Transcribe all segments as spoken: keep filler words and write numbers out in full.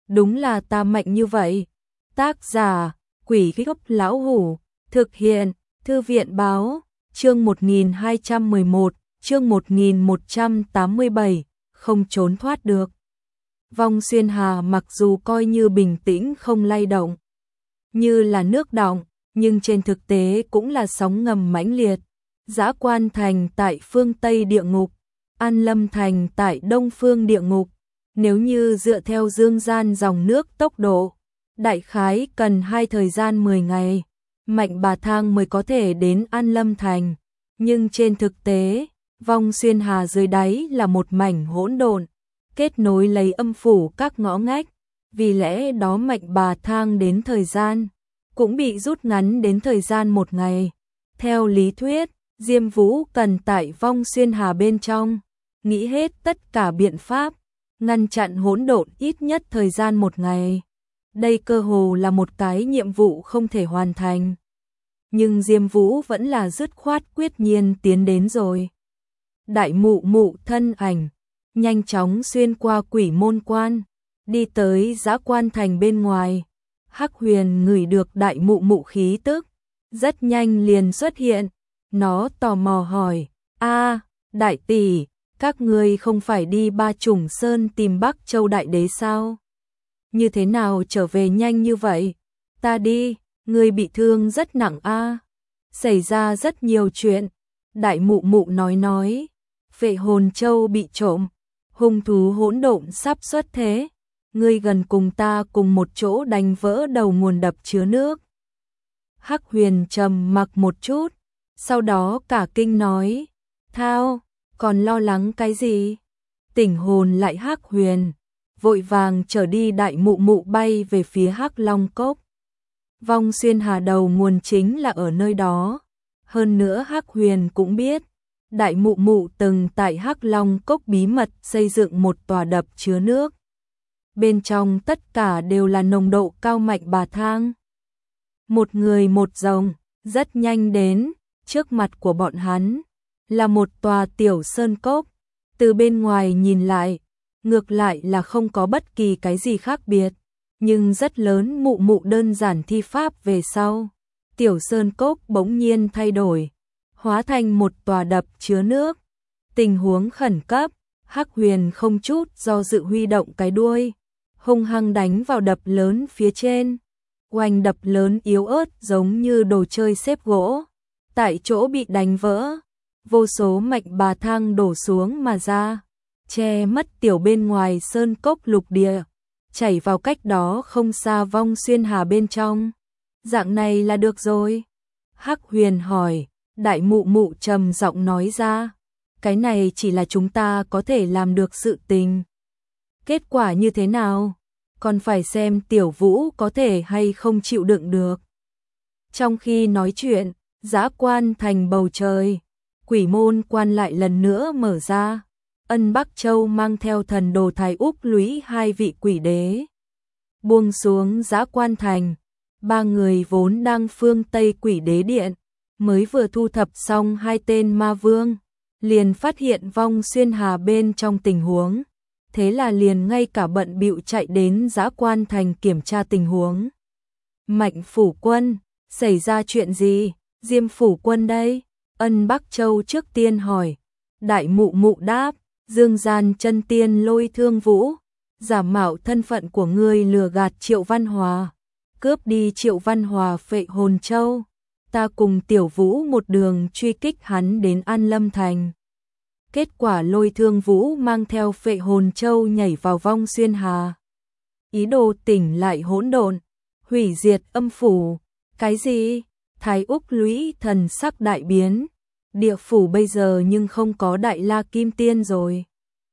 đúng là ta mạnh như vậy. Tác giả, Quỷ Gốc Lão Hủ, thực hiện, Thư viện báo, chương một nghìn hai trăm mười một, chương một nghìn một trăm tám mươi bảy, không trốn thoát được. Vong Xuyên Hà mặc dù coi như bình tĩnh không lay động, như là nước đọng, nhưng trên thực tế cũng là sóng ngầm mãnh liệt. Dã Quan Thành tại phương Tây địa ngục, An Lâm Thành tại đông phương địa ngục. Nếu như dựa theo dương gian dòng nước tốc độ, đại khái cần hai thời gian mười ngày, Mạnh Bà Thang mới có thể đến An Lâm Thành. Nhưng trên thực tế, Vong Xuyên Hà dưới đáy là một mảnh hỗn độn, kết nối lấy âm phủ các ngõ ngách. Vì lẽ đó Mạnh Bà Thang đến thời gian cũng bị rút ngắn đến thời gian một ngày. Theo lý thuyết, Diêm Vũ cần tại Vong Xuyên Hà bên trong nghĩ hết tất cả biện pháp ngăn chặn hỗn độn ít nhất thời gian một ngày. Đây cơ hồ là một cái nhiệm vụ không thể hoàn thành. Nhưng Diêm Vũ vẫn là dứt khoát quyết nhiên tiến đến rồi. Đại mụ mụ thân ảnh nhanh chóng xuyên qua quỷ môn quan, đi tới Dã Quan Thành bên ngoài. Hắc Huyền ngửi được đại mụ mụ khí tức, rất nhanh liền xuất hiện. Nó tò mò hỏi, a đại tỷ, các ngươi không phải đi Ba Trùng Sơn tìm Bắc Châu Đại Đế sao? Như thế nào trở về nhanh như vậy? Ta đi, ngươi bị thương rất nặng a. Xảy ra rất nhiều chuyện. Đại mụ mụ nói nói, Phệ Hồn Châu bị trộm, hung thú hỗn độn sắp xuất thế. Ngươi gần cùng ta cùng một chỗ đánh vỡ đầu nguồn đập chứa nước. Hắc Huyền trầm mặc một chút, sau đó cả kinh nói, thao, còn lo lắng cái gì? Tỉnh hồn lại Hắc Huyền, vội vàng trở đi đại mụ mụ bay về phía Hắc Long Cốc. Vong Xuyên Hà đầu nguồn chính là ở nơi đó. Hơn nữa Hắc Huyền cũng biết, đại mụ mụ từng tại Hắc Long Cốc bí mật xây dựng một tòa đập chứa nước. Bên trong tất cả đều là nồng độ cao Mạnh Bà Thang. Một người một rồng, rất nhanh đến, trước mặt của bọn hắn là một tòa tiểu sơn cốc. Từ bên ngoài nhìn lại, ngược lại là không có bất kỳ cái gì khác biệt, nhưng rất lớn. Mụ mụ đơn giản thi pháp về sau, tiểu sơn cốc bỗng nhiên thay đổi, hóa thành một tòa đập chứa nước. Tình huống khẩn cấp, Hắc Huyền không chút do dự huy động cái đuôi, hung hăng đánh vào đập lớn phía trên. Oanh, đập lớn yếu ớt giống như đồ chơi xếp gỗ, tại chỗ bị đánh vỡ, vô số Mạnh Bà Thang đổ xuống mà ra, che mất tiểu bên ngoài sơn cốc lục địa, chảy vào cách đó không xa Vong Xuyên Hà bên trong. Dạng này là được rồi? Hắc Huyền hỏi. Đại mụ mụ trầm giọng nói ra, cái này chỉ là chúng ta có thể làm được sự tình. Kết quả như thế nào, còn phải xem Tiểu Vũ có thể hay không chịu đựng được. Trong khi nói chuyện, Dã Quan Thành bầu trời, quỷ môn quan lại lần nữa mở ra. Ân Bắc Châu mang theo thần đồ Thái Úc Lũy hai vị quỷ đế buông xuống Dã Quan Thành. Ba người vốn đang phương Tây Quỷ Đế Điện, mới vừa thu thập xong hai tên ma vương, liền phát hiện Vong Xuyên Hà bên trong tình huống. Thế là liền ngay cả bận bịu chạy đến Dã Quan Thành kiểm tra tình huống. Mạnh phủ quân, xảy ra chuyện gì? Diêm phủ quân đây? Ân Bắc Châu trước tiên hỏi. Đại mụ mụ đáp, dương gian chân tiên Lôi Thương Vũ, giả mạo thân phận của ngươi lừa gạt Triệu Văn Hòa, cướp đi Triệu Văn Hòa Phệ Hồn Châu. Ta cùng Tiểu Vũ một đường truy kích hắn đến An Lâm Thành. Kết quả Lôi Thương Vũ mang theo Phệ Hồn Châu nhảy vào Vong Xuyên Hà, ý đồ tỉnh lại hỗn độn, hủy diệt âm phủ. Cái gì? Thái Úc Lũy thần sắc đại biến. Địa phủ bây giờ nhưng không có Đại La Kim Tiên rồi,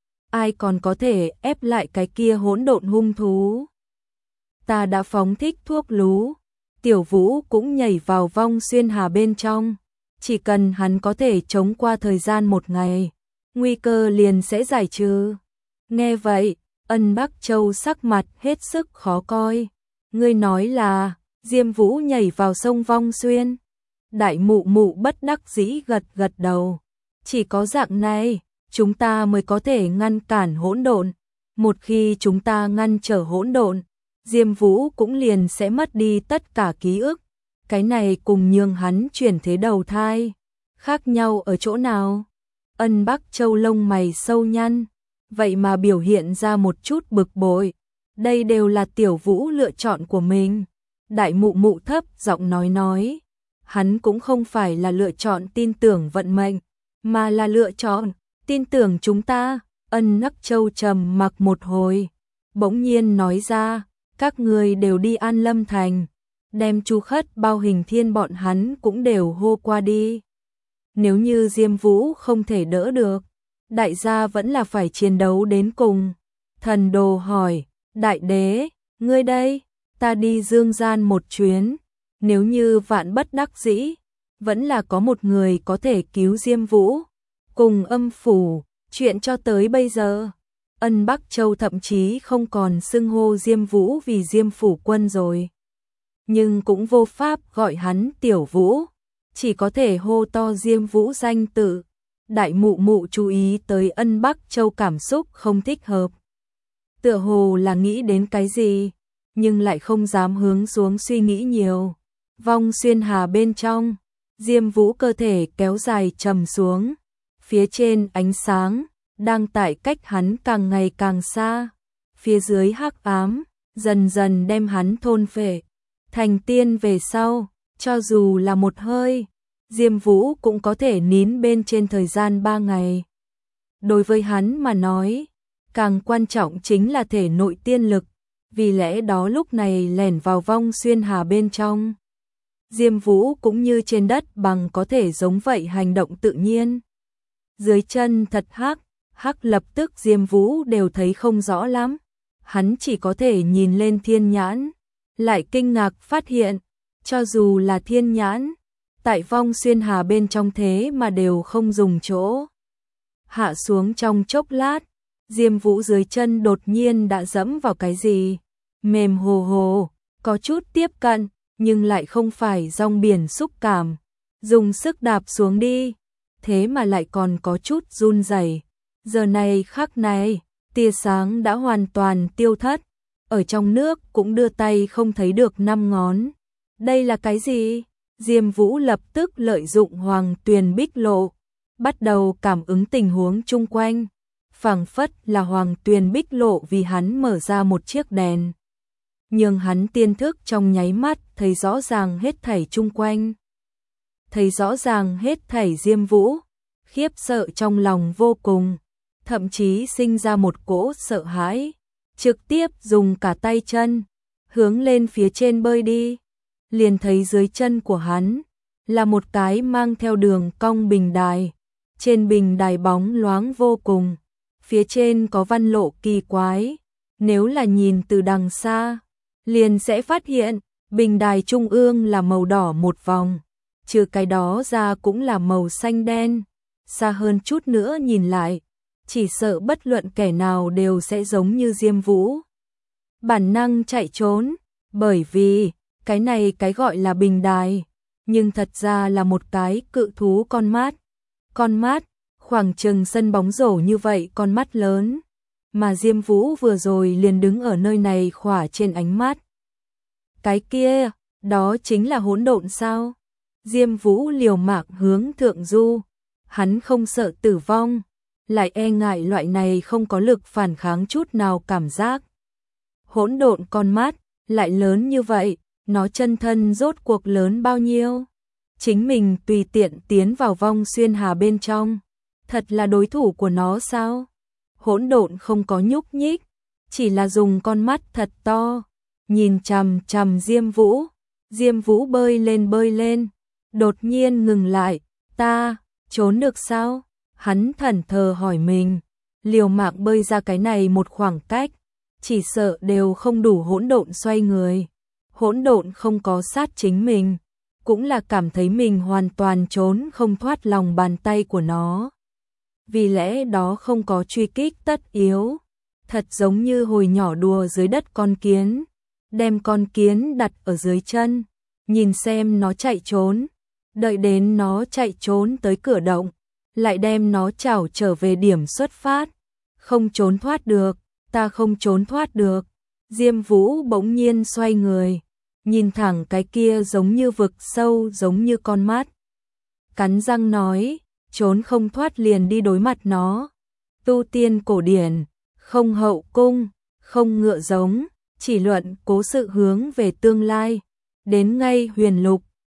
ai còn có thể ép lại cái kia hỗn độn hung thú? Ta đã phóng thích thuốc lú, Tiểu Vũ cũng nhảy vào Vong Xuyên Hà bên trong. Chỉ cần hắn có thể chống qua thời gian một ngày, nguy cơ liền sẽ giải trừ. Nghe vậy, Ân Bắc Châu sắc mặt hết sức khó coi. Ngươi nói là Diêm Vũ nhảy vào sông Vong Xuyên? Đại mụ mụ bất đắc dĩ gật gật đầu. Chỉ có dạng này, chúng ta mới có thể ngăn cản hỗn độn. Một khi chúng ta ngăn trở hỗn độn, Diêm Vũ cũng liền sẽ mất đi tất cả ký ức. Cái này cùng nhường hắn chuyển thế đầu thai, khác nhau ở chỗ nào? Ân Bắc Châu lông mày sâu nhăn, vậy mà biểu hiện ra một chút bực bội. Đây đều là Tiểu Vũ lựa chọn của mình. Đại mụ mụ thấp giọng nói nói, hắn cũng không phải là lựa chọn tin tưởng vận mệnh, mà là lựa chọn tin tưởng chúng ta. Ân Bắc Châu trầm mặc một hồi, bỗng nhiên nói ra, các người đều đi An Lâm Thành, đem Chu Khất Bao Hình Thiên bọn hắn cũng đều hô qua đi. Nếu như Diêm Vũ không thể đỡ được, đại gia vẫn là phải chiến đấu đến cùng. Thần Đồ hỏi, đại đế, ngươi đây, ta đi dương gian một chuyến, nếu như vạn bất đắc dĩ, vẫn là có một người có thể cứu Diêm Vũ. Cùng Âm phủ, chuyện cho tới bây giờ, Ân Bắc Châu thậm chí không còn xưng hô Diêm Vũ vì Diêm phủ quân rồi. Nhưng cũng vô pháp gọi hắn Tiểu Vũ, chỉ có thể hô to Diêm Vũ danh tự. Đại mụ mụ chú ý tới Ân Bắc Châu cảm xúc không thích hợp. Tựa hồ là nghĩ đến cái gì, nhưng lại không dám hướng xuống suy nghĩ nhiều. Vong xuyên hà bên trong, Diêm Vũ cơ thể kéo dài trầm xuống. Phía trên ánh sáng, đang tại cách hắn càng ngày càng xa. Phía dưới hắc ám, dần dần đem hắn thôn phệ. Thành tiên về sau, cho dù là một hơi, Diêm Vũ cũng có thể nín bên trên thời gian ba ngày. Đối với hắn mà nói, càng quan trọng chính là thể nội tiên lực, vì lẽ đó lúc này lẻn vào vong xuyên hà bên trong. Diêm Vũ cũng như trên đất bằng có thể giống vậy hành động tự nhiên. Dưới chân thật hắc, hắc lập tức Diêm Vũ đều thấy không rõ lắm. Hắn chỉ có thể nhìn lên thiên nhãn, lại kinh ngạc phát hiện, cho dù là thiên nhãn, tại vong xuyên hà bên trong thế mà đều không dùng chỗ. Hạ xuống trong chốc lát, Diêm Vũ dưới chân đột nhiên đã dẫm vào cái gì, mềm hồ hồ, có chút tiếp cận, nhưng lại không phải dòng biển xúc cảm. Dùng sức đạp xuống đi, thế mà lại còn có chút run rẩy. Giờ này khắc này, tia sáng đã hoàn toàn tiêu thất, ở trong nước cũng đưa tay không thấy được năm ngón. Đây là cái gì? Diêm Vũ lập tức lợi dụng Hoàng Tuyền Bích Lộ, bắt đầu cảm ứng tình huống chung quanh. Phảng phất là Hoàng Tuyền Bích Lộ vì hắn mở ra một chiếc đèn, nhưng hắn tiên thức trong nháy mắt thấy rõ ràng hết thảy chung quanh. Thấy rõ ràng hết thảy Diêm Vũ, khiếp sợ trong lòng vô cùng, thậm chí sinh ra một cỗ sợ hãi, trực tiếp dùng cả tay chân hướng lên phía trên bơi đi. Liền thấy dưới chân của hắn là một cái mang theo đường cong bình đài, trên bình đài bóng loáng vô cùng, phía trên có văn lộ kỳ quái, nếu là nhìn từ đằng xa, liền sẽ phát hiện bình đài trung ương là màu đỏ một vòng, trừ cái đó ra cũng là màu xanh đen. Xa hơn chút nữa nhìn lại, chỉ sợ bất luận kẻ nào đều sẽ giống như Diêm Vũ, bản năng chạy trốn, bởi vì cái này cái gọi là bình đài, nhưng thật ra là một cái cự thú con mát. Con mát, khoảng chừng sân bóng rổ như vậy con mắt lớn, mà Diêm Vũ vừa rồi liền đứng ở nơi này khỏa trên ánh mắt. Cái kia, đó chính là hỗn độn sao? Diêm Vũ liều mạng hướng thượng du, hắn không sợ tử vong, lại e ngại loại này không có lực phản kháng chút nào cảm giác. Hỗn độn con mắt, lại lớn như vậy, nó chân thân rốt cuộc lớn bao nhiêu? Chính mình tùy tiện tiến vào vong xuyên hà bên trong, thật là đối thủ của nó sao? Hỗn độn không có nhúc nhích, chỉ là dùng con mắt thật to, nhìn chằm chằm Diêm Vũ. Diêm Vũ bơi lên bơi lên, đột nhiên ngừng lại, ta, trốn được sao? Hắn thẫn thờ hỏi mình, liều mạng bơi ra cái này một khoảng cách, chỉ sợ đều không đủ hỗn độn xoay người. Hỗn độn không có sát chính mình, cũng là cảm thấy mình hoàn toàn trốn không thoát lòng bàn tay của nó. Vì lẽ đó không có truy kích tất yếu, thật giống như hồi nhỏ đùa dưới đất con kiến, đem con kiến đặt ở dưới chân, nhìn xem nó chạy trốn, đợi đến nó chạy trốn tới cửa động, lại đem nó chảo trở về điểm xuất phát, không trốn thoát được, ta không trốn thoát được. Diêm Vũ bỗng nhiên xoay người, nhìn thẳng cái kia giống như vực sâu, giống như con mắt. Cắn răng nói, trốn không thoát liền đi đối mặt nó. Tu tiên cổ điển, không hậu cung, không ngựa giống, chỉ luận cố sự hướng về tương lai. Đến ngay huyền lục,